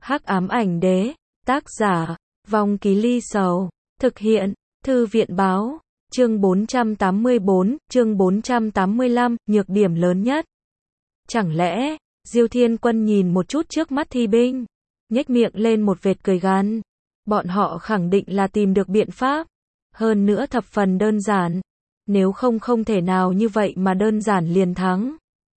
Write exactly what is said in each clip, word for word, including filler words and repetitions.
Hắc ám ảnh đế, tác giả, Vong Ký Ly Sầu, thực hiện, Thư viện báo, chương bốn trăm tám mươi tư, chương bốn trăm tám mươi lăm, nhược điểm lớn nhất. Chẳng lẽ, Diêu Thiên Quân nhìn một chút trước mắt thi binh, nhếch miệng lên một vệt cười gằn. Bọn họ khẳng định là tìm được biện pháp, hơn nữa thập phần đơn giản, nếu không không thể nào như vậy mà đơn giản liền thắng.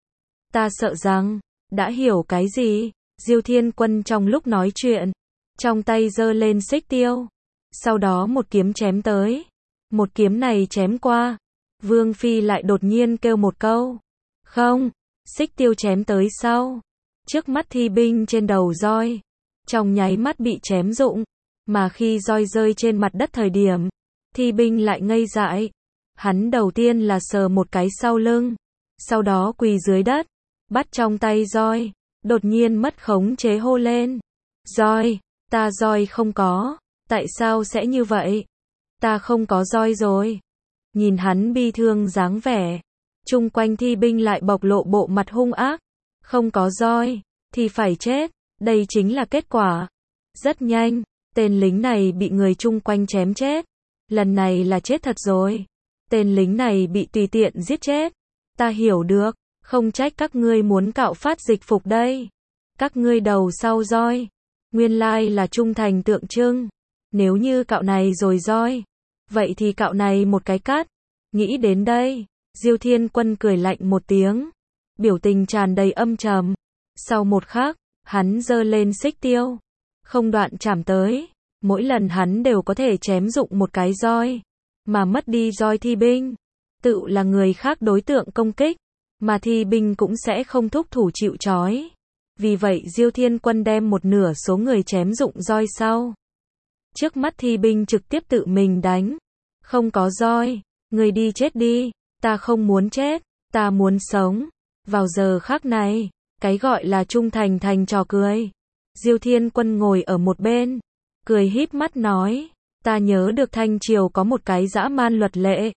Ta sợ rằng, đã hiểu cái gì? Diêu Thiên Quân trong lúc nói chuyện, trong tay giơ lên xích tiêu, sau đó một kiếm chém tới. Một kiếm này chém qua, Vương Phi lại đột nhiên kêu một câu. Không, xích tiêu chém tới sau. Trước mắt thi binh trên đầu roi, trong nháy mắt bị chém rụng, mà khi roi rơi trên mặt đất thời điểm, thi binh lại ngây dại. Hắn đầu tiên là sờ một cái sau lưng, sau đó quỳ dưới đất, bắt trong tay roi, đột nhiên mất khống chế hô lên. Roi, ta roi không có, tại sao sẽ như vậy? Ta không có roi rồi. Nhìn hắn bi thương dáng vẻ, chung quanh thi binh lại bộc lộ bộ mặt hung ác. Không có roi, thì phải chết, đây chính là kết quả. Rất nhanh, tên lính này bị người chung quanh chém chết. Lần này là chết thật rồi. Tên lính này bị tùy tiện giết chết. Ta hiểu được, không trách các ngươi muốn cạo phát dịch phục đây. Các ngươi đầu sau roi, nguyên lai là trung thành tượng trưng. Nếu như cạo này rồi roi, vậy thì cạo này một cái cắt. Nghĩ đến đây, Diêu Thiên Quân cười lạnh một tiếng, biểu tình tràn đầy âm trầm. Sau một khắc, hắn giơ lên xích tiêu, không đoạn chạm tới. Mỗi lần hắn đều có thể chém dụng một cái roi, mà mất đi roi thi binh, tự là người khác đối tượng công kích, mà thi binh cũng sẽ không thúc thủ chịu trói. Vì vậy Diêu Thiên Quân đem một nửa số người chém dụng roi sau. Trước mắt thi binh trực tiếp tự mình đánh. Không có roi, người đi chết đi, ta không muốn chết, ta muốn sống. Vào giờ khắc này, cái gọi là trung thành thành trò cười. Diêu Thiên Quân ngồi ở một bên, cười híp mắt nói, ta nhớ được Thanh Triều có một cái dã man luật lệ.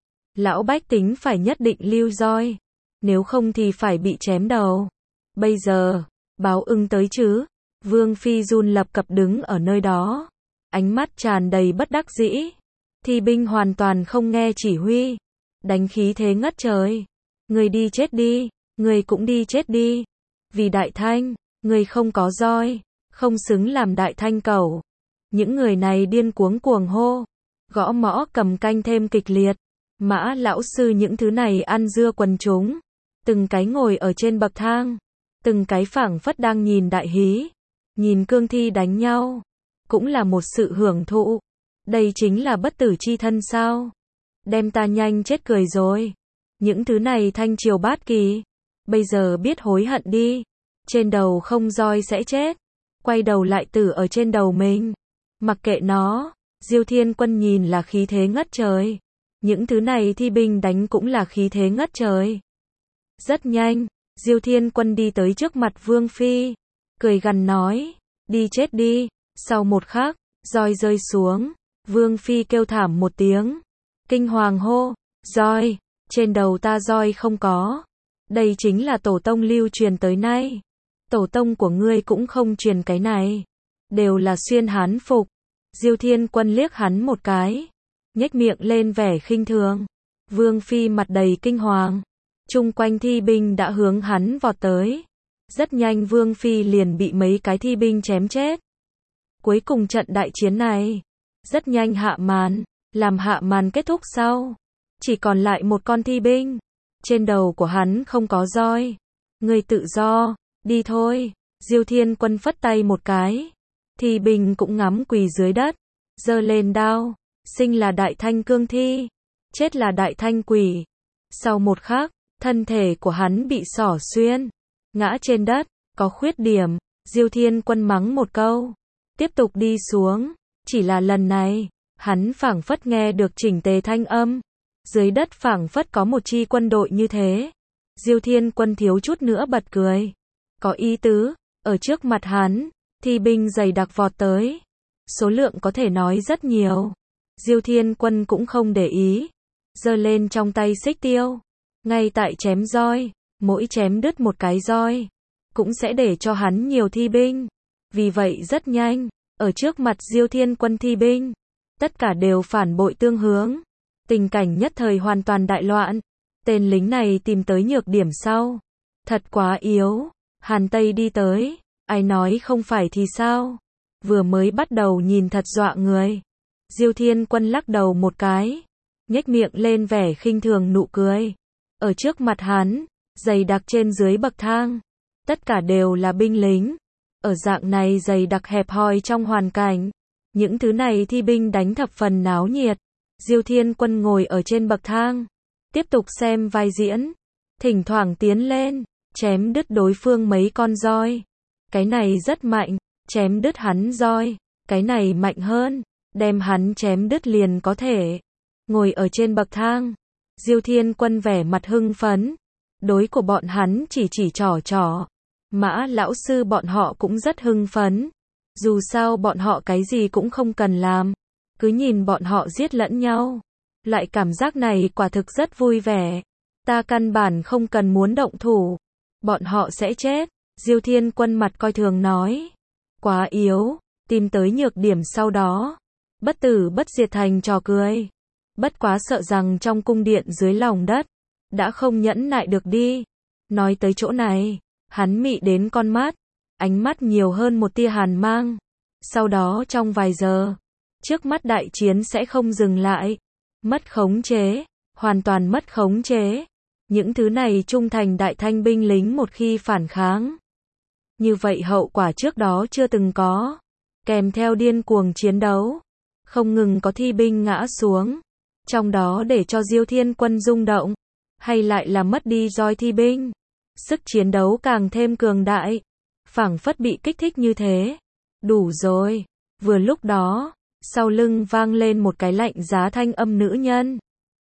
Lão bách tính phải nhất định lưu roi, nếu không thì phải bị chém đầu. Bây giờ, báo ưng tới chứ? Vương Phi run lập cập đứng ở nơi đó, ánh mắt tràn đầy bất đắc dĩ. Thi binh hoàn toàn không nghe chỉ huy, đánh khí thế ngất trời. Người đi chết đi, người cũng đi chết đi. Vì Đại Thanh, người không có roi, không xứng làm Đại Thanh cẩu. Những người này điên cuống cuồng hô, gõ mõ cầm canh thêm kịch liệt. Mã lão sư những thứ này ăn dưa quần chúng, từng cái ngồi ở trên bậc thang, từng cái phảng phất đang nhìn đại hí, nhìn cương thi đánh nhau, cũng là một sự hưởng thụ. Đây chính là bất tử chi thân sao? Đem ta nhanh chết cười rồi. Những thứ này Thanh Triều bát kỳ, bây giờ biết hối hận đi. Trên đầu không roi sẽ chết, quay đầu lại tử ở trên đầu mình. Mặc kệ nó, Diêu Thiên Quân nhìn là khí thế ngất trời. Những thứ này thi binh đánh cũng là khí thế ngất trời. Rất nhanh, Diêu Thiên Quân đi tới trước mặt Vương Phi, cười gằn nói, đi chết đi. Sau một khắc, roi rơi xuống, Vương Phi kêu thảm một tiếng, kinh hoàng hô, roi, trên đầu ta roi không có. Đây chính là tổ tông lưu truyền tới nay. Tổ tông của ngươi cũng không truyền cái này, đều là xuyên hán phục. Diêu Thiên Quân liếc hắn một cái, nhếch miệng lên vẻ khinh thường. Vương Phi mặt đầy kinh hoàng, chung quanh thi binh đã hướng hắn vọt tới. Rất nhanh Vương Phi liền bị mấy cái thi binh chém chết. Cuối cùng trận đại chiến này, rất nhanh hạ màn. Làm hạ màn kết thúc sau, chỉ còn lại một con thi binh. Trên đầu của hắn không có roi. Người tự do, đi thôi. Diêu Thiên Quân phất tay một cái. Thi binh cũng ngắm quỳ dưới đất, giơ lên đao. Sinh là Đại Thanh cương thi, chết là Đại Thanh quỷ. Sau một khắc, thân thể của hắn bị xỏ xuyên, ngã trên đất, có khuyết điểm. Diêu Thiên Quân mắng một câu, tiếp tục đi xuống. Chỉ là lần này, hắn phảng phất nghe được chỉnh tề thanh âm. Dưới đất phảng phất có một chi quân đội như thế. Diêu Thiên Quân thiếu chút nữa bật cười. Có ý tứ, ở trước mặt hắn, thi binh dày đặc vọt tới. Số lượng có thể nói rất nhiều. Diêu Thiên Quân cũng không để ý, giơ lên trong tay xích tiêu, ngay tại chém roi, mỗi chém đứt một cái roi, cũng sẽ để cho hắn nhiều thi binh. Vì vậy rất nhanh, ở trước mặt Diêu Thiên Quân thi binh, tất cả đều phản bội tương hướng. Tình cảnh nhất thời hoàn toàn đại loạn. Tên lính này tìm tới nhược điểm sau. Thật quá yếu. Hàn Tây đi tới. Ai nói không phải thì sao? Vừa mới bắt đầu nhìn thật dọa người. Diêu Thiên Quân lắc đầu một cái. Nhếch miệng lên vẻ khinh thường nụ cười. Ở trước mặt hắn, dày đặc trên dưới bậc thang. Tất cả đều là binh lính. Ở dạng này dày đặc hẹp hòi trong hoàn cảnh. Những thứ này thi binh đánh thập phần náo nhiệt. Diêu Thiên Quân ngồi ở trên bậc thang. Tiếp tục xem vai diễn. Thỉnh thoảng tiến lên. Chém đứt đối phương mấy con roi. Cái này rất mạnh. Chém đứt hắn roi. Cái này mạnh hơn. Đem hắn chém đứt liền có thể. Ngồi ở trên bậc thang. Diêu Thiên Quân vẻ mặt hưng phấn. Đối của bọn hắn chỉ chỉ trỏ trỏ. Mã lão sư bọn họ cũng rất hưng phấn. Dù sao bọn họ cái gì cũng không cần làm. Cứ nhìn bọn họ giết lẫn nhau. Loại cảm giác này quả thực rất vui vẻ. Ta căn bản không cần muốn động thủ. Bọn họ sẽ chết. Diêu Thiên Quân mặt coi thường nói. Quá yếu. Tìm tới nhược điểm sau đó. Bất tử bất diệt thành trò cười. Bất quá sợ rằng trong cung điện dưới lòng đất. Đã không nhẫn nại được đi. Nói tới chỗ này. Hắn mị đến con mắt. Ánh mắt nhiều hơn một tia hàn mang. Sau đó trong vài giờ. Trước mắt đại chiến sẽ không dừng lại. Mất khống chế. Hoàn toàn mất khống chế. Những thứ này trung thành đại thanh binh lính một khi phản kháng. Như vậy hậu quả trước đó chưa từng có. Kèm theo điên cuồng chiến đấu. Không ngừng có thi binh ngã xuống. Trong đó để cho Diêu Thiên Quân rung động. Hay lại là mất đi roi thi binh. Sức chiến đấu càng thêm cường đại. Phảng phất bị kích thích như thế. Đủ rồi. Vừa lúc đó, sau lưng vang lên một cái lạnh giá thanh âm nữ nhân.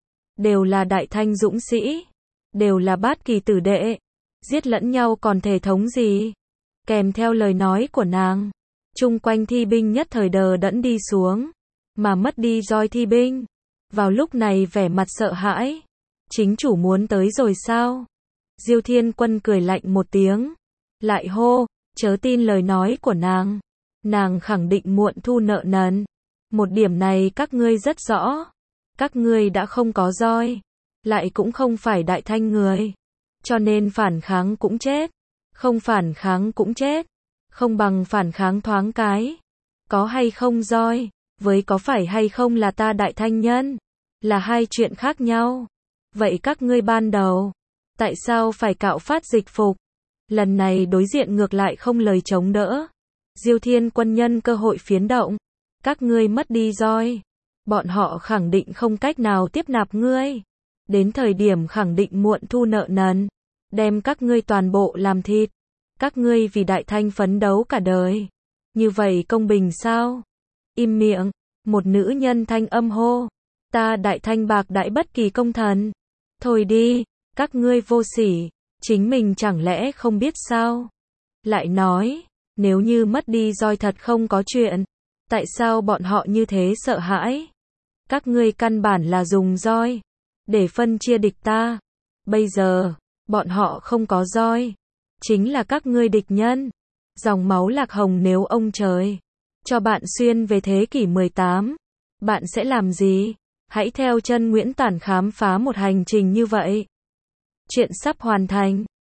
Đều là đại thanh dũng sĩ. Đều là bát kỳ tử đệ. Giết lẫn nhau còn thể thống gì. Kèm theo lời nói của nàng. Chung quanh thi binh nhất thời đờ đẫn đi xuống. Mà mất đi roi thi binh. Vào lúc này vẻ mặt sợ hãi. Chính chủ muốn tới rồi sao? Diêu Thiên Quân cười lạnh một tiếng. Lại hô, chớ tin lời nói của nàng. Nàng khẳng định muộn thu nợ nần. Một điểm này các ngươi rất rõ. Các ngươi đã không có roi. Lại cũng không phải đại thanh người. Cho nên phản kháng cũng chết. Không phản kháng cũng chết. Không bằng phản kháng thoáng cái. Có hay không roi. Với có phải hay không là ta đại thanh nhân. Là hai chuyện khác nhau. Vậy các ngươi ban đầu. Tại sao phải cạo phát dịch phục? Lần này đối diện ngược lại không lời chống đỡ. Diêu Thiên Quân nhân cơ hội phiến động. Các ngươi mất đi roi. Bọn họ khẳng định không cách nào tiếp nạp ngươi. Đến thời điểm khẳng định muộn thu nợ nần. Đem các ngươi toàn bộ làm thịt. Các ngươi vì đại thanh phấn đấu cả đời. Như vậy công bình sao? Im miệng. Một nữ nhân thanh âm hô. Ta đại thanh bạc đại bất kỳ công thần. Thôi đi. Các ngươi vô sỉ. Chính mình chẳng lẽ không biết sao? Lại nói. Nếu như mất đi roi thật không có chuyện. Tại sao bọn họ như thế sợ hãi? Các ngươi căn bản là dùng roi. Để phân chia địch ta. Bây giờ. Bọn họ không có roi. Chính là các ngươi địch nhân. Dòng máu lạc hồng nếu ông trời. Cho bạn xuyên về thế kỷ mười tám. Bạn sẽ làm gì? Hãy theo chân Nguyễn Tản khám phá một hành trình như vậy. Chuyện sắp hoàn thành.